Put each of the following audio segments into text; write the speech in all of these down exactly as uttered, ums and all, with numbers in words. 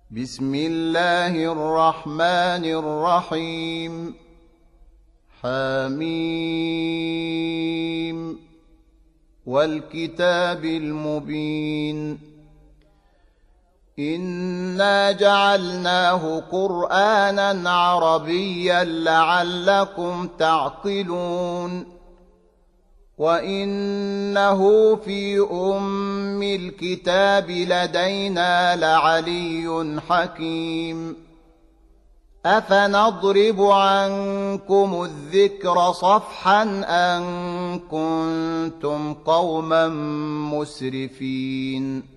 بسم الله الرحمن الرحيم. حميم والكتاب المبين. إنا جعلناه قرآنا عربيا لعلكم تعقلون. وإنه في أم الكتاب لدينا لعلي حكيم. أفنضرب عنكم الذكر صفحا أن كنتم قوما مسرفين.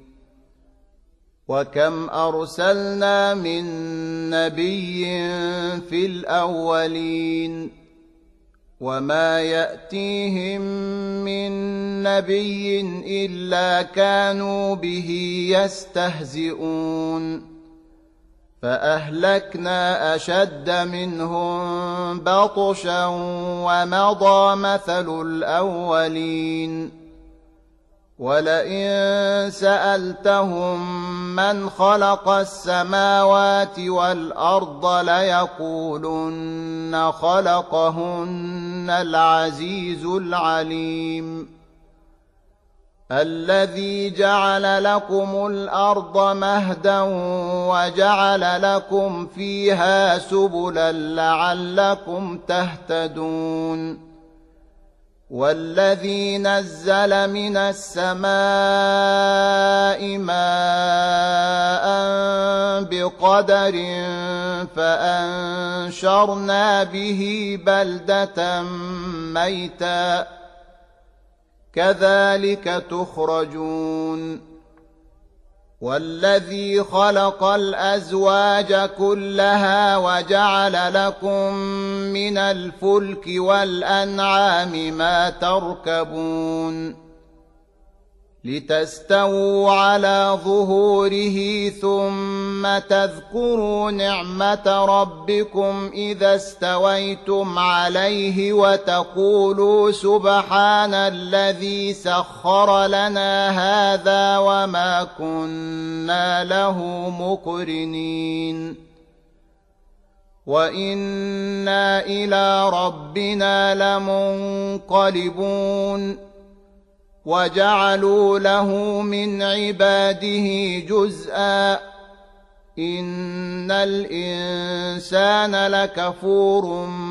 وكم أرسلنا من نبي في الأولين وما يأتيهم من نبي إلا كانوا به يستهزئون. فأهلكنا أشد منهم بطشا ومضى مثل الأولين. ولئن سألتهم من خلق السماوات والأرض ليقولن خلقهن العزيز العليم. الذي جعل لكم الأرض مهدا وجعل لكم فيها سبلا لعلكم تهتدون. والذي نزل من السماء ماء بقدر فأنشرنا به بلدة ميتا كذلك تخرجون. والذي خلق الأزواج كلها وجعل لكم من الفلك والأنعام ما تركبون لتستووا على ظهوره ثم تذكروا نعمة ربكم إذا استويتم عليه وتقولوا سبحان الذي سخر لنا هذا وما كنا له مقرنين وإنا إلى ربنا لمنقلبون. وجعلوا له من عباده جزءا إن الإنسان لكفور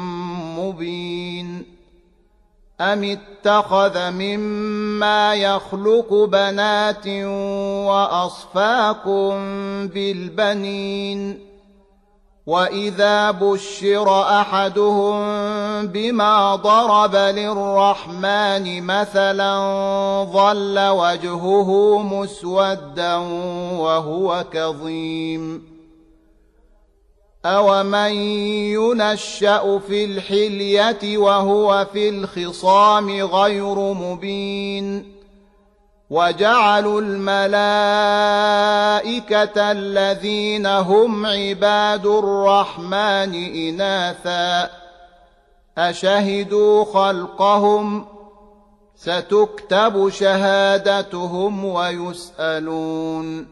مبين. أم اتخذ مما يخلق بنات وأصفاكم بالبنين. وإذا بشر أحدهم بما ضرب للرحمن مثلا ظل وجهه مسودا وهو كظيم. أومن ينشأ في الحلية وهو في الخصام غير مبين. وجعلوا الملائكة الذين هم عباد الرحمن إناثا أشهدوا خلقهم ستكتب شهادتهم ويسألون.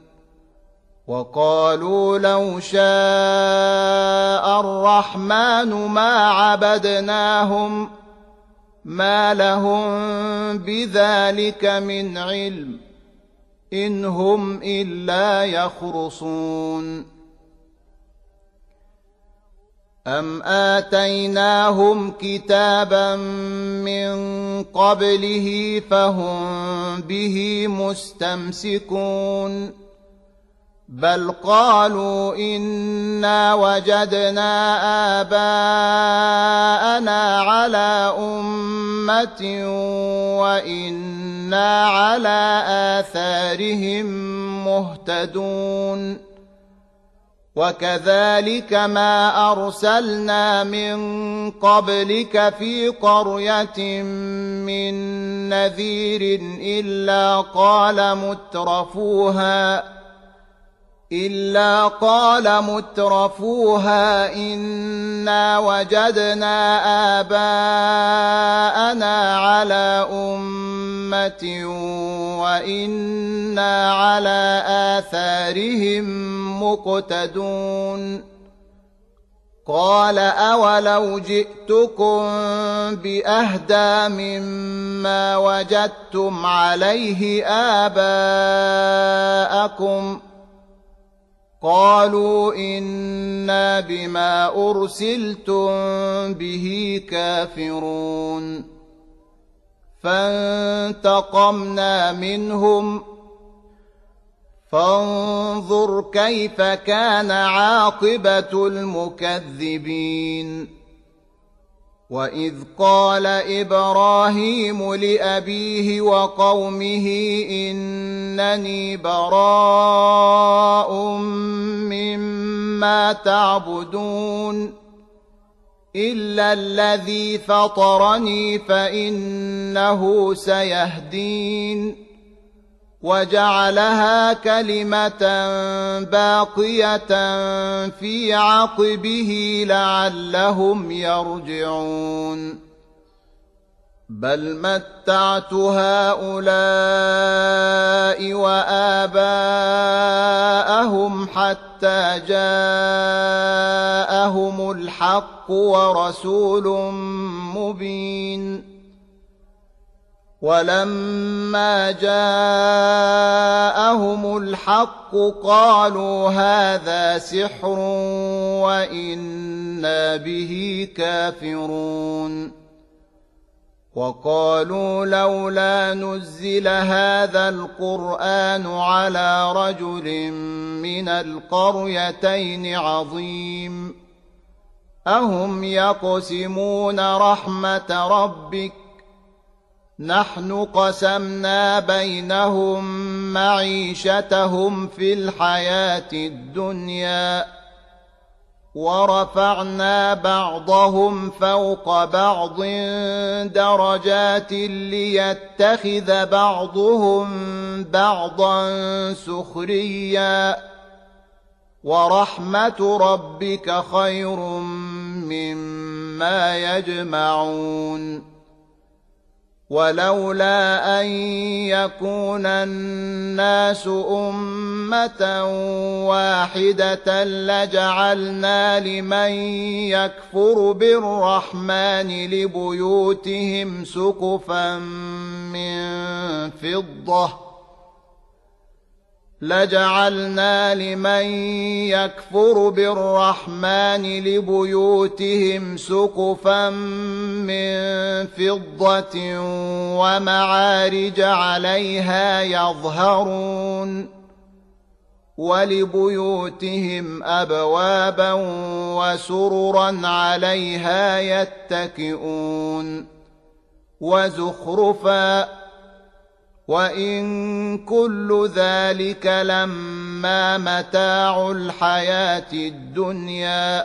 وقالوا لو شاء الرحمن ما عبدناهم ما لهم بذلك من علم إن هم إلا يخرصون. أم آتيناهم كتابا من قبله فهم به مستمسكون. بل قالوا إنا وجدنا آباءنا على أمة وإنا على آثارهم مهتدون. وكذلك ما أرسلنا من قبلك في قرية من نذير إلا قال مترفوها إلا قال مترفوها إنا وجدنا آباءنا على أمة أمة وإنا على آثارهم مقتدون قال أولو جئتكم بأهدى مما وجدتم عليه آباءكم قالوا إنا بما أرسلتم به كافرون فانتقمنا منهم فانظر كيف كان عاقبة المكذبين وإذ قال إبراهيم لأبيه وقومه إنني براء مما تعبدون إلا الذي فطرني فإنه سيهدين وجعلها كلمة باقية في عقبه لعلهم يرجعون بل متعت هؤلاء وآباءهم حتى جاءهم الحق ورسول مبين ولما جاءهم الحق قالوا هذا سحر وإنا به كافرون وقالوا لولا نزل هذا القرآن على رجل من القريتين عظيم أهم يقسمون رحمة ربك نحن قسمنا بينهم معيشتهم في الحياة الدنيا ورفعنا بعضهم فوق بعض درجات ليتخذ بعضهم بعضا سخريا ورحمة ربك خير مما يجمعون ولولا أن يكون الناس أمة واحدة لجعلنا لمن يكفر بالرحمن لبيوتهم سقفا من فضة لجعلنا لمن يكفر بالرحمن لبيوتهم سقفا من فضة ومعارج عليها يظهرون ولبيوتهم أبوابا وسررا عليها يتكئون وزخرفا وإن كل ذلك لما متاع الحياة الدنيا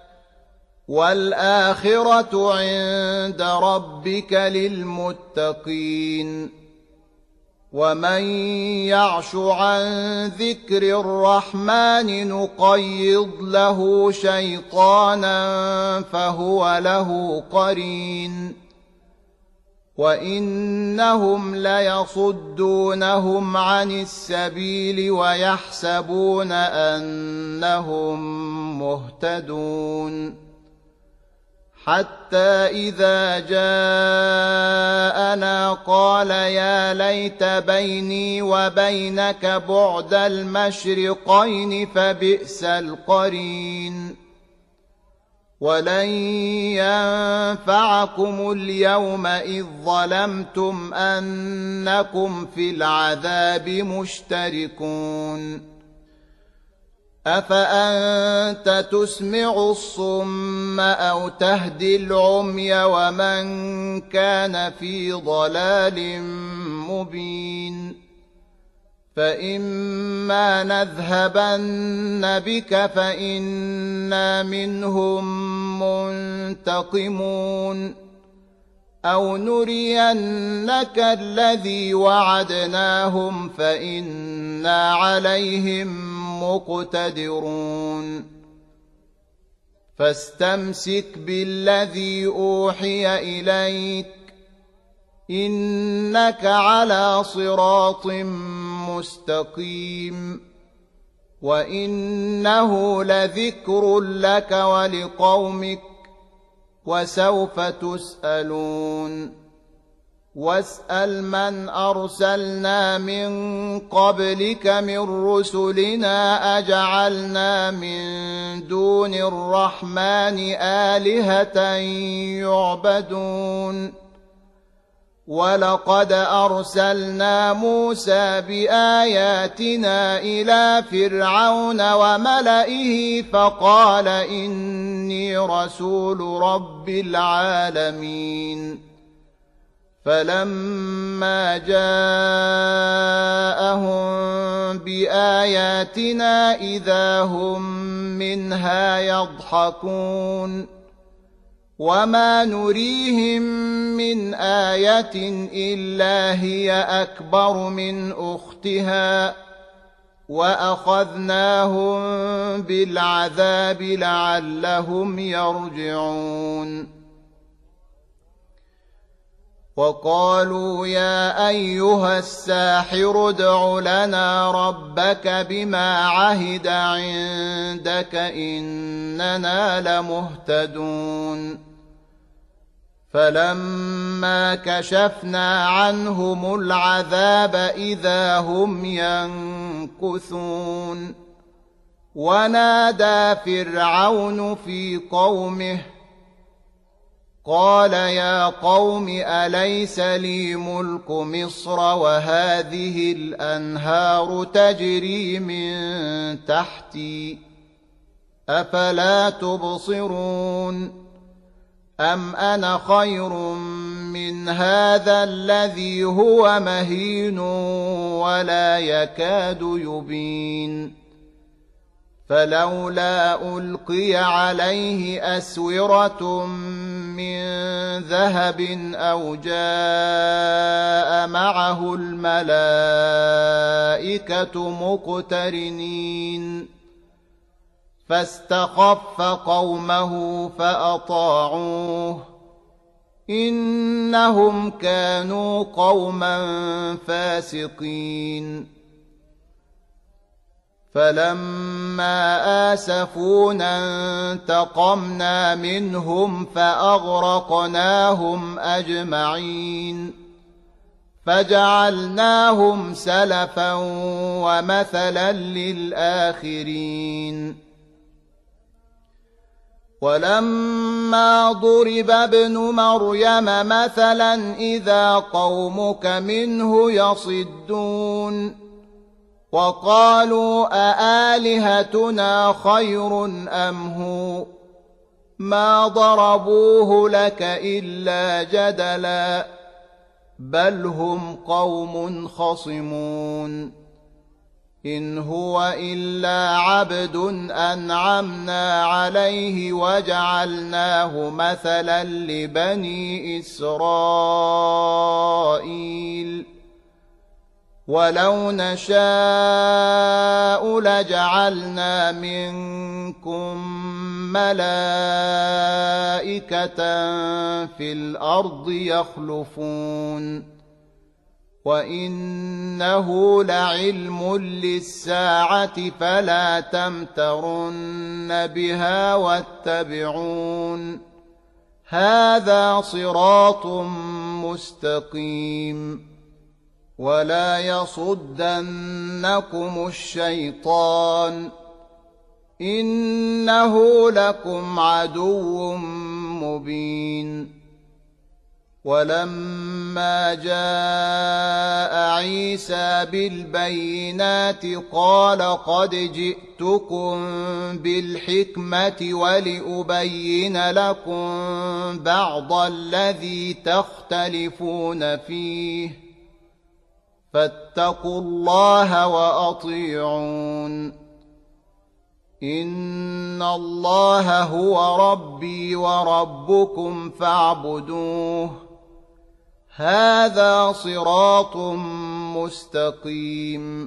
والآخرة عند ربك للمتقين ومن يعش عن ذكر الرحمن نقيض له شيطانا فهو له قرين وإنهم ليصدونهم عن السبيل ويحسبون أنهم مهتدون حتى إذا جاءنا قال يا ليت بيني وبينك بعد المشرقين فبئس القرين ولن ينفعكم اليوم إذ ظلمتم أنكم في العذاب مشتركون أفأنت تسمع الصم أو تهدي العمي ومن كان في ضلال مبين فإما نذهبن بك فإنا منهم منتقمون أو نرينك الذي وعدناهم فإنا عليهم مقتدرون فاستمسك بالذي أوحي إليك إنك على صراط مستقيم وإنه لذكر لك ولقومك وسوف تسألون واسأل من أرسلنا من قبلك من رسلنا أجعلنا من دون الرحمن آلهة يعبدون ولقد أرسلنا موسى بآياتنا إلى فرعون وملئه فقال إني رسول رب العالمين فلما جاءهم بآياتنا إذا هم منها يضحكون وما نريهم من آية إلا هي أكبر من أختها وأخذناهم بالعذاب لعلهم يرجعون وقالوا يا أيها الساحر ادع لنا ربك بما عهد عندك إننا لمهتدون فلما كشفنا عنهم العذاب إذا هم ينكثون ونادى فرعون في قومه قال يا قوم أليس لي ملك مصر وهذه الأنهار تجري من تحتي أفلا تبصرون أم أنا خير من هذا الذي هو مهين ولا يكاد يبين فلولا ألقي عليه أسورة من ذهب أو جاء معه الملائكة مقترنين فاستخف قومه فأطاعوه إنهم كانوا قوما فاسقين فلما آسفونا انتقمنا منهم فأغرقناهم أجمعين فجعلناهم سلفا ومثلا للآخرين ولما ضرب ابن مريم مثلا إذا قومك منه يصدون وقالوا أآلهتنا خير أم هو ما ضربوه لك إلا جدلا بل هم قوم خصمون إن هو إلا عبد أنعمنا عليه وجعلناه مثلا لبني إسرائيل ولو نشاء لجعلنا منكم ملائكة في الأرض يخلفون وإنه لعلم للساعة فلا تمترن بها واتبعون هذا صراط مستقيم ولا يصدنكم الشيطان إنه لكم عدو مبين ولما جاء عيسى بالبينات قال قد جئتكم بالحكمة ولأبين لكم بعض الذي تختلفون فيه فاتقوا الله وأطيعون إن الله هو ربي وربكم فاعبدوه هذا صراط مستقيم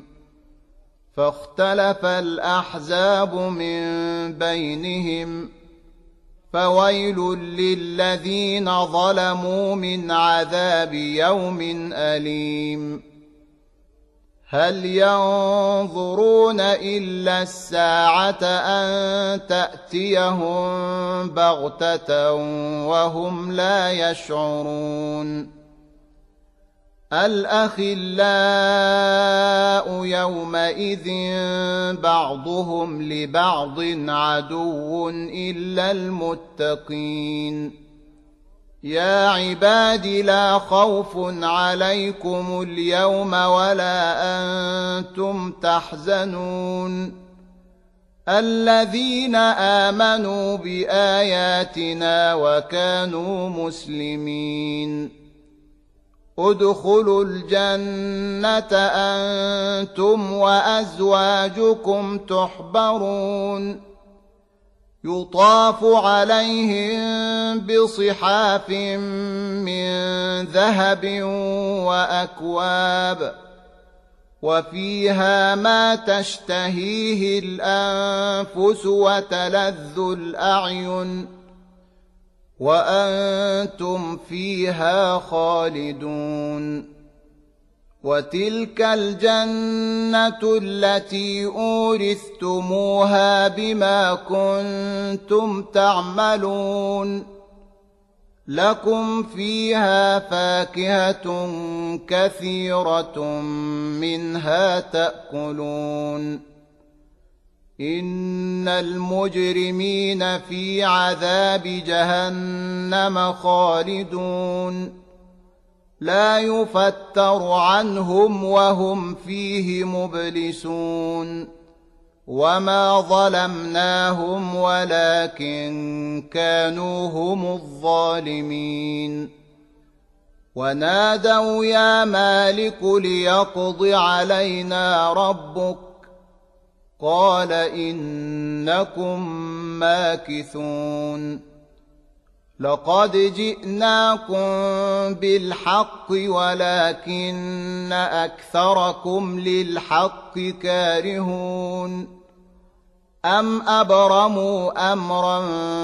فاختلف الأحزاب من بينهم فويل للذين ظلموا من عذاب يوم أليم هل ينظرون إلا الساعة أن تأتيهم بغتة وهم لا يشعرون الأخلاء يومئذ بعضهم لبعض عدو إلا المتقين يا عباد لا خوف عليكم اليوم ولا أنتم تحزنون الذين آمنوا بآياتنا وكانوا مسلمين ادخلوا الجنة أنتم وأزواجكم تحبرون يطاف عليهم بصحاف من ذهب وأكواب وفيها ما تشتهيه الأنفس وتلذ الأعين وأنتم فيها خالدون وتلك الجنة التي أورثتموها بما كنتم تعملون لكم فيها فاكهة كثيرة منها تأكلون إن المجرمين في عذاب جهنم خالدون لا يفتر عنهم وهم فيه مبلسون وما ظلمناهم ولكن كانوا هم الظالمين ونادوا يا مالك ليقض علينا ربك قال إنكم ماكثون لقد جئناكم بالحق ولكن أكثركم للحق كارهون أم أبرموا أمرا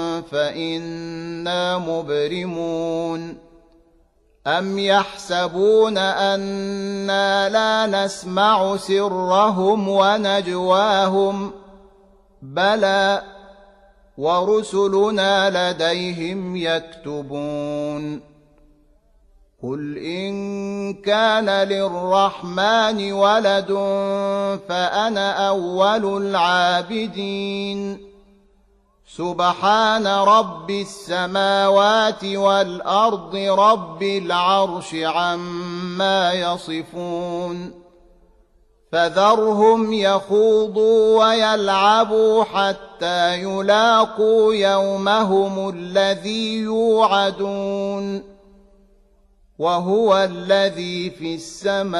فإنا مبرمون أم يحسبون أنا لا نسمع سرهم ونجواهم بلى ورسلنا لديهم يكتبون قل إن كان للرحمن ولد فأنا أول العابدين سبحان رب السماوات والأرض رب العرش عما يصفون فذرهم يخوضوا ويلعبوا حتى يلاقوا يومهم الذي يوعدون وهو الذي في السماء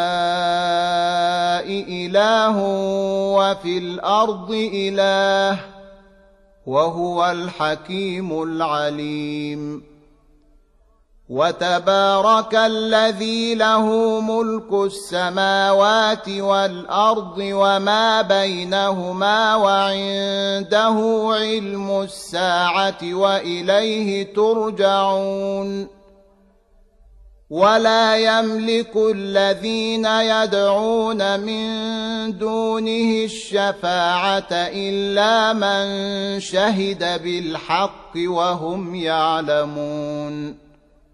إله وفي الأرض إله وهو الحكيم العليم وتبارك الذي له ملك السماوات والأرض وما بينهما وعنده علم الساعة وإليه ترجعون ولا يملك الذين يدعون من دونه الشفاعة إلا من شهد بالحق وهم يعلمون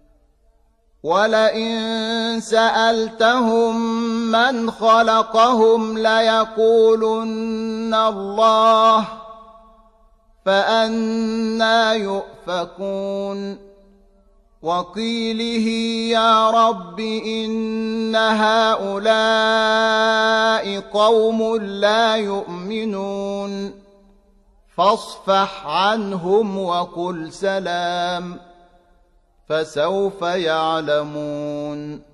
ولئن سألتهم من خلقهم ليقولن الله فأنى يؤفكون وقيله يا رب إن هؤلاء قوم لا يؤمنون فاصفح عنهم وقل سلام فسوف يعلمون